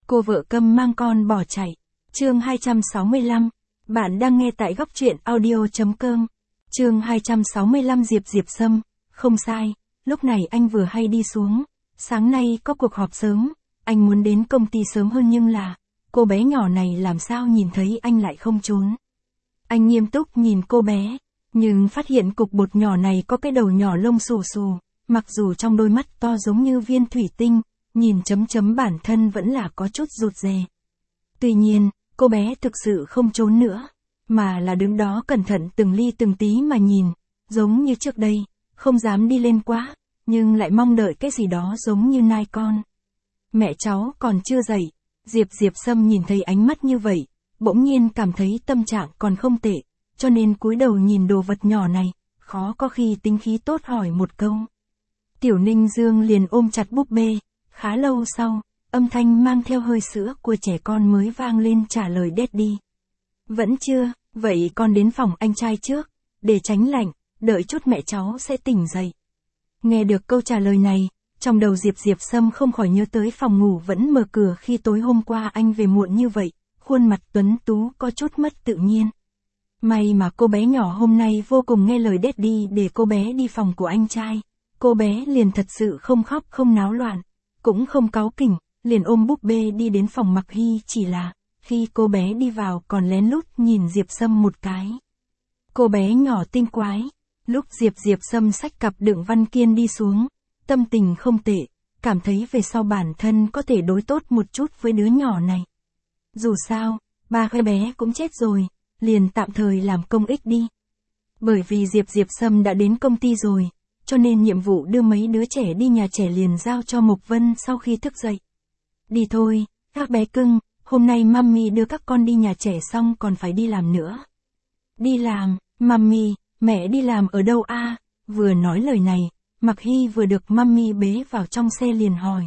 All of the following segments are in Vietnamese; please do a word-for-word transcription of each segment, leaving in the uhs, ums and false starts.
cô vợ câm mang con bỏ chạy. Chương hai trăm sáu mươi lăm. Bạn đang nghe tại góc truyện audio chấm com. Chương hai trăm sáu mươi lăm Diệp Diệp Sâm. Không sai, lúc này anh vừa hay đi xuống. Sáng nay có cuộc họp sớm, anh muốn đến công ty sớm hơn nhưng là, cô bé nhỏ này làm sao nhìn thấy anh lại không trốn. Anh nghiêm túc nhìn cô bé, nhưng phát hiện cục bột nhỏ này có cái đầu nhỏ lông xù xù, mặc dù trong đôi mắt to giống như viên thủy tinh, nhìn chấm chấm bản thân vẫn là có chút rụt rè. Tuy nhiên, cô bé thực sự không trốn nữa, mà là đứng đó cẩn thận từng ly từng tí mà nhìn, giống như trước đây, không dám đi lên quá, nhưng lại mong đợi cái gì đó giống như nai con. Mẹ cháu còn chưa dậy, Diệp Diệp Sâm nhìn thấy ánh mắt như vậy, bỗng nhiên cảm thấy tâm trạng còn không tệ, cho nên cúi đầu nhìn đồ vật nhỏ này, khó có khi tính khí tốt hỏi một câu. Tiểu Ninh Dương liền ôm chặt búp bê, khá lâu sau, âm thanh mang theo hơi sữa của trẻ con mới vang lên trả lời Daddy. Vẫn chưa, vậy con đến phòng anh trai trước, để tránh lạnh, đợi chút mẹ cháu sẽ tỉnh dậy. Nghe được câu trả lời này, trong đầu Diệp Diệp Sâm không khỏi nhớ tới phòng ngủ vẫn mở cửa khi tối hôm qua anh về muộn như vậy, khuôn mặt tuấn tú có chút mất tự nhiên. May mà cô bé nhỏ hôm nay vô cùng nghe lời Daddy để cô bé đi phòng của anh trai, cô bé liền thật sự không khóc không náo loạn, cũng không cáu kỉnh, liền ôm búp bê đi đến phòng Mặc Hy, chỉ là, khi cô bé đi vào còn lén lút nhìn Diệp Sâm một cái. Cô bé nhỏ tinh quái, lúc Diệp Diệp Sâm xách cặp đựng văn kiên đi xuống, tâm tình không tệ, cảm thấy về sau bản thân có thể đối tốt một chút với đứa nhỏ này. Dù sao, ba cái bé cũng chết rồi, liền tạm thời làm công ích đi. Bởi vì Diệp Diệp Sâm đã đến công ty rồi, cho nên nhiệm vụ đưa mấy đứa trẻ đi nhà trẻ liền giao cho Mộc Vân sau khi thức dậy. Đi thôi, các bé cưng, hôm nay mami đưa các con đi nhà trẻ xong còn phải đi làm nữa. Đi làm, mami, mẹ đi làm ở đâu a? À? Vừa nói lời này, Mặc Hy vừa được mami bế vào trong xe liền hỏi.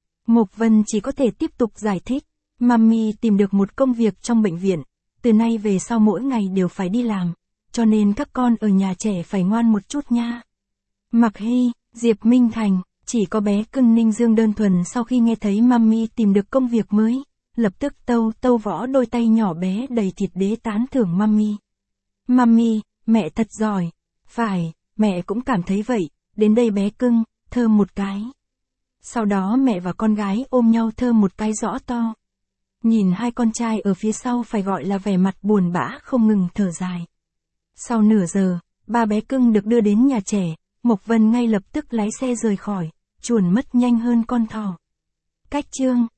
Mộc Vân chỉ có thể tiếp tục giải thích, mami tìm được một công việc trong bệnh viện, từ nay về sau mỗi ngày đều phải đi làm, cho nên các con ở nhà trẻ phải ngoan một chút nha. Mặc Hy, Diệp Minh Thành, chỉ có bé cưng Ninh Dương đơn thuần sau khi nghe thấy mami tìm được công việc mới, lập tức tâu tâu võ đôi tay nhỏ bé đầy thịt đế tán thưởng mami. Mami, mẹ thật giỏi. Phải, mẹ cũng cảm thấy vậy, đến đây bé cưng, thơm một cái. Sau đó mẹ và con gái ôm nhau thơm một cái rõ to. Nhìn hai con trai ở phía sau phải gọi là vẻ mặt buồn bã không ngừng thở dài. Sau nửa giờ, ba bé cưng được đưa đến nhà trẻ, Mộc Vân ngay lập tức lái xe rời khỏi, chuồn mất nhanh hơn con thỏ. Cách chương